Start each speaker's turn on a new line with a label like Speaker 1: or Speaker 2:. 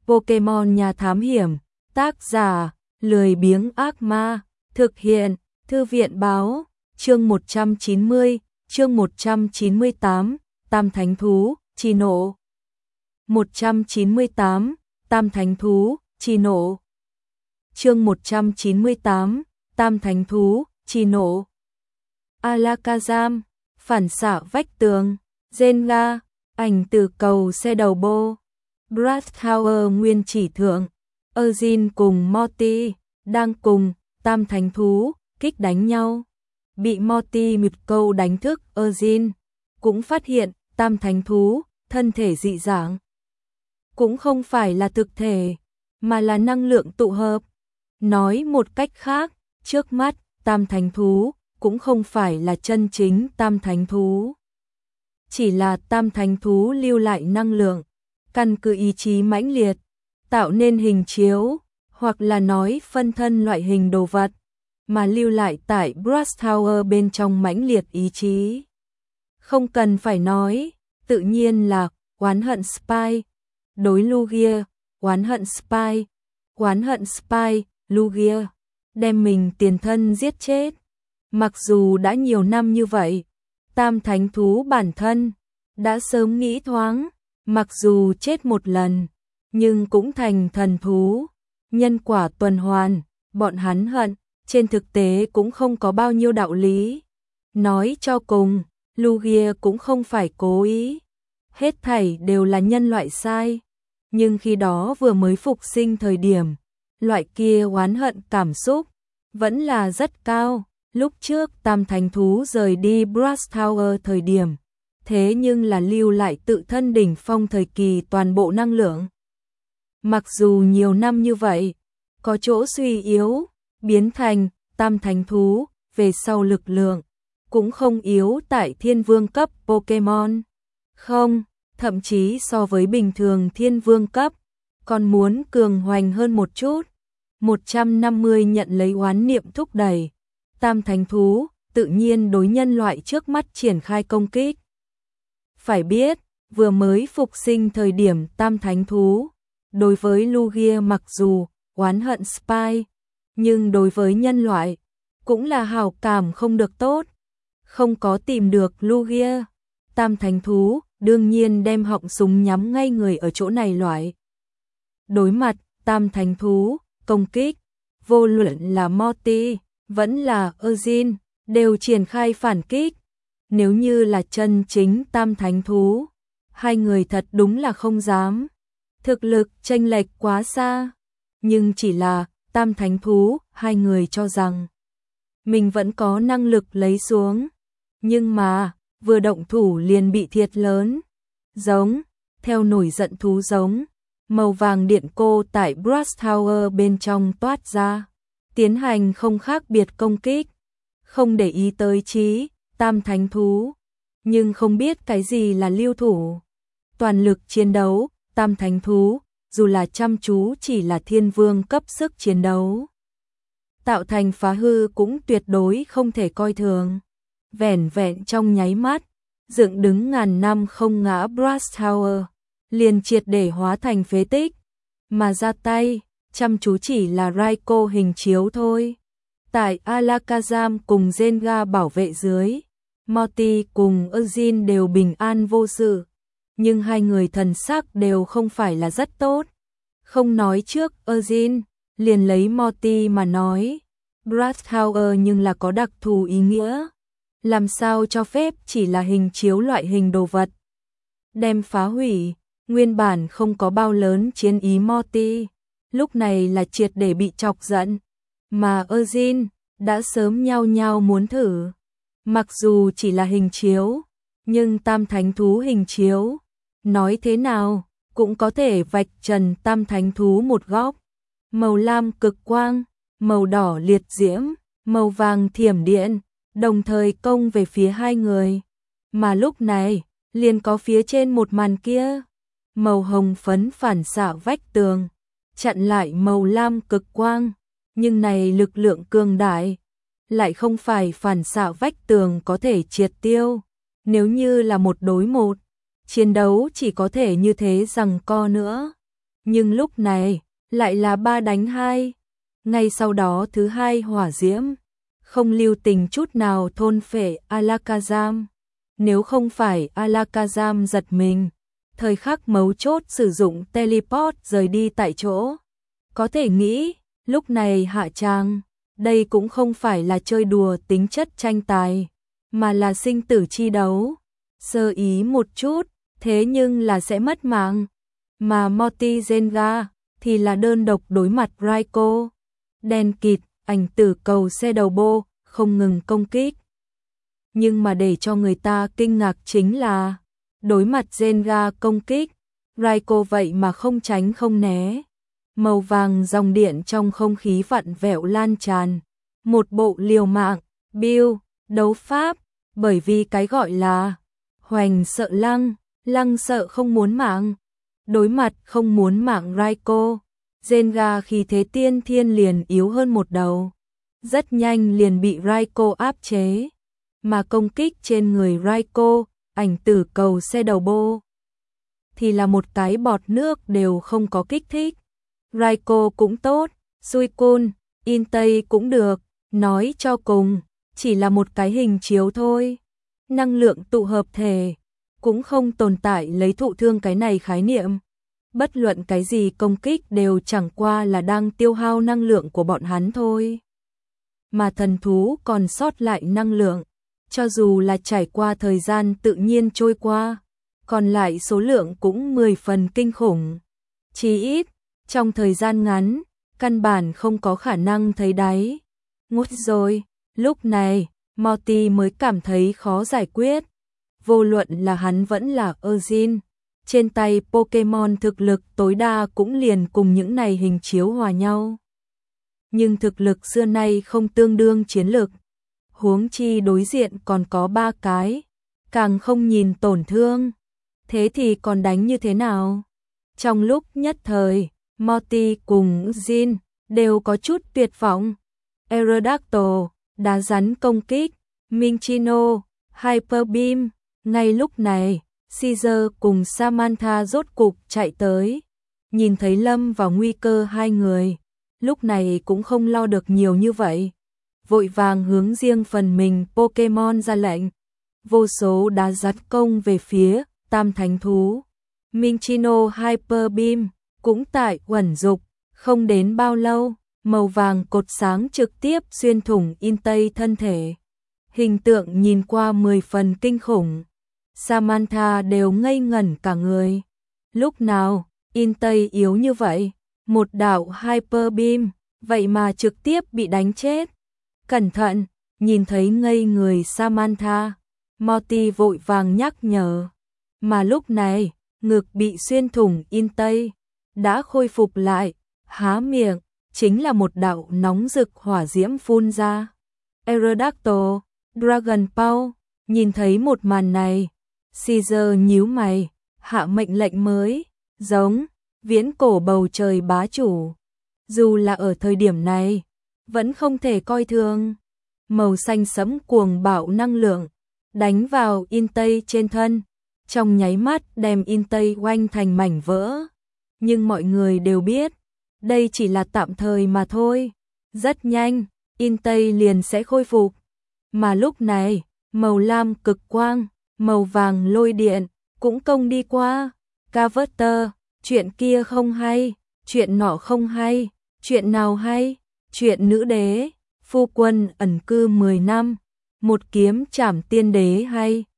Speaker 1: Pokemon nhà thám hiểm, tác giả, lười biếng ác ma, thực hiện, thư viện báo, chương 190, chương 198, Tam Thánh Thú, Chi Nộ. 198, Tam Thánh Thú, Chi Nộ. Chương 198, Tam Thánh Thú, Chi Nộ. Alakazam, phản xạ vách tường, Zenga, ảnh từ cầu xe đầu bô, Brass Tower nguyên chỉ thượng, Eugene cùng Morty đang cùng Tam Thánh Thú kích đánh nhau. Bị Morty mịp câu đánh thức Eugene, cũng phát hiện Tam Thánh Thú thân thể dị dạng. Cũng không phải là thực thể, mà là năng lượng tụ hợp. Nói một cách khác, trước mắt Tam Thánh Thú cũng không phải là chân chính Tam Thánh Thú. Chỉ là Tam Thánh Thú lưu lại năng lượng, căn cứ ý chí mãnh liệt, tạo nên hình chiếu, hoặc là nói phân thân loại hình đồ vật, mà lưu lại tại Brass Tower bên trong mãnh liệt ý chí. Không cần phải nói, tự nhiên là oán hận Spy, đối Lugia, oán hận Spy, Lugia, đem mình tiền thân giết chết. Mặc dù đã nhiều năm như vậy, Tam Thánh Thú bản thân đã sớm nghĩ thoáng, mặc dù chết một lần, nhưng cũng thành thần thú. Nhân quả tuần hoàn, bọn hắn hận, trên thực tế cũng không có bao nhiêu đạo lý. Nói cho cùng, Lugia cũng không phải cố ý. Hết thảy đều là nhân loại sai. Nhưng khi đó vừa mới phục sinh thời điểm, loại kia oán hận cảm xúc vẫn là rất cao. Lúc trước Tam Thánh Thú rời đi Brass Tower thời điểm, thế nhưng là lưu lại tự thân đỉnh phong thời kỳ toàn bộ năng lượng. Mặc dù nhiều năm như vậy, có chỗ suy yếu, biến thành Tam Thánh Thú, về sau lực lượng, cũng không yếu tại thiên vương cấp Pokemon. Không, thậm chí so với bình thường thiên vương cấp, còn muốn cường hoành hơn một chút. 150 nhận lấy oán niệm thúc đẩy. Tam Thánh Thú tự nhiên đối nhân loại trước mắt triển khai công kích. Phải biết, vừa mới phục sinh thời điểm Tam Thánh Thú, đối với Lugia mặc dù oán hận Spy, nhưng đối với nhân loại cũng là hảo cảm không được tốt. Không có tìm được Lugia, Tam Thánh Thú đương nhiên đem họng súng nhắm ngay người ở chỗ này loại. Đối mặt Tam Thánh Thú công kích, vô luận là Morty vẫn là Eugene đều triển khai phản kích. Nếu như là chân chính Tam Thánh Thú, hai người thật đúng là không dám. Thực lực chênh lệch quá xa, nhưng chỉ là Tam Thánh Thú, hai người cho rằng mình vẫn có năng lực lấy xuống. Nhưng mà, vừa động thủ liền bị thiệt lớn. Giống, theo nổi giận thú giống, màu vàng điện cô tại Brass Tower bên trong toát ra, tiến hành không khác biệt công kích, không để ý tới trí Tam Thánh Thú, nhưng không biết cái gì là lưu thủ. Toàn lực chiến đấu, Tam Thánh Thú, dù là chăm chú chỉ là thiên vương cấp sức chiến đấu, tạo thành phá hư cũng tuyệt đối không thể coi thường. Vẻn vẹn trong nháy mắt, dựng đứng ngàn năm không ngã Brass Tower, liền triệt để hóa thành phế tích, mà ra tay, chăm chú chỉ là Raikou hình chiếu thôi. Tại Alakazam cùng Zenga bảo vệ dưới, Morty cùng Eugene đều bình an vô sự, nhưng hai người thần sắc đều không phải là rất tốt. Không nói trước Eugene, liền lấy Morty mà nói, Brass Tower nhưng là có đặc thù ý nghĩa. Làm sao cho phép chỉ là hình chiếu loại hình đồ vật đem phá hủy. Nguyên bản không có bao lớn chiến ý Morty, lúc này là triệt để bị chọc giận, mà Eugene đã sớm nhao nhao muốn thử. Mặc dù chỉ là hình chiếu, nhưng Tam Thánh Thú hình chiếu, nói thế nào cũng có thể vạch trần Tam Thánh Thú một góc. Màu lam cực quang, màu đỏ liệt diễm, màu vàng thiểm điện, đồng thời công về phía hai người. Mà lúc này, liền có phía trên một màn kia, màu hồng phấn phản xạ vách tường, chặn lại màu lam cực quang, nhưng này lực lượng cường đại, lại không phải phản xạ vách tường có thể triệt tiêu. Nếu như là một đối một, chiến đấu chỉ có thể như thế giằng co nữa. Nhưng lúc này, lại là 3 đánh 2. Ngay sau đó thứ hai hỏa diễm, không lưu tình chút nào thôn phệ Alakazam. Nếu không phải Alakazam giật mình, thời khắc mấu chốt sử dụng teleport rời đi tại chỗ. Có thể nghĩ, lúc này hạ tràng, đây cũng không phải là chơi đùa tính chất tranh tài, mà là sinh tử chi đấu. Sơ ý một chút, thế nhưng là sẽ mất mạng. Mà Morty Zenga thì là đơn độc đối mặt Raiko. Đen kịt, ảnh tử cầu xe đầu bô, không ngừng công kích. Nhưng mà để cho người ta kinh ngạc chính là, đối mặt Zenga công kích, Raiko vậy mà không tránh không né. Màu vàng dòng điện trong không khí vặn vẹo lan tràn. Một bộ liều mạng, build, đấu pháp, bởi vì cái gọi là hoành sợ lăng, lăng sợ không muốn mạng. Đối mặt không muốn mạng Raiko, Zenga khi thế tiên thiên liền yếu hơn một đầu. Rất nhanh liền bị Raiko áp chế. Mà công kích trên người Raiko, ảnh tử cầu xe đầu bô, thì là một cái bọt nước đều không có kích thích. Raiko cũng tốt, Suicune, Intei cũng được, nói cho cùng, chỉ là một cái hình chiếu thôi. Năng lượng tụ hợp thể, cũng không tồn tại lấy thụ thương cái này khái niệm. Bất luận cái gì công kích đều chẳng qua là đang tiêu hao năng lượng của bọn hắn thôi. Mà thần thú còn sót lại năng lượng, cho dù là trải qua thời gian tự nhiên trôi qua, còn lại số lượng cũng 10 phần kinh khủng. Chí ít, trong thời gian ngắn, căn bản không có khả năng thấy đáy. Ngút rồi, lúc này, Morty mới cảm thấy khó giải quyết. Vô luận là hắn vẫn là Eugene, trên tay Pokemon thực lực tối đa cũng liền cùng những này hình chiếu hòa nhau. Nhưng thực lực xưa nay không tương đương chiến lực. Huống chi đối diện còn có 3 cái, càng không nhìn tổn thương. Thế thì còn đánh như thế nào? Trong lúc nhất thời, Morty cùng Jin đều có chút tuyệt vọng. Aerodactyl, đá rắn công kích, Minccino, Hyper Beam. Ngay lúc này, Caesar cùng Samantha rốt cục chạy tới. Nhìn thấy lâm vào nguy cơ hai người, lúc này cũng không lo được nhiều như vậy. Vội vàng hướng riêng phần mình Pokemon ra lệnh. Vô số đá rắn công về phía tam thánh thú. Minccino Hyper Beam cũng tại uẩn dục, không đến bao lâu, màu vàng cột sáng trực tiếp xuyên thủng Intei thân thể. Hình tượng nhìn qua 10 phần kinh khủng. Samantha đều ngây ngẩn cả người. Lúc nào, Intei yếu như vậy, một đạo Hyper Beam, vậy mà trực tiếp bị đánh chết. Cẩn thận, nhìn thấy ngây người Samantha, Morty vội vàng nhắc nhở. Mà lúc này, ngực bị xuyên thủng Intei đã khôi phục lại, há miệng, chính là một đạo nóng rực hỏa diễm phun ra. Aerodactyl, Dragon Ball, nhìn thấy một màn này, Caesar nhíu mày, hạ mệnh lệnh mới, giống, viễn cổ bầu trời bá chủ. Dù là ở thời điểm này, vẫn không thể coi thường. Màu xanh sẫm cuồng bạo năng lượng, đánh vào Intei trên thân, trong nháy mắt đem Intei oanh thành mảnh vỡ. Nhưng mọi người đều biết, đây chỉ là tạm thời mà thôi. Rất nhanh, Intei liền sẽ khôi phục. Mà lúc này, màu lam cực quang, màu vàng lôi điện, cũng công đi qua. Carver, chuyện kia không hay, chuyện nọ không hay, chuyện nào hay, chuyện nữ đế, phu quân ẩn cư 10 năm, một kiếm trảm tiên đế hay.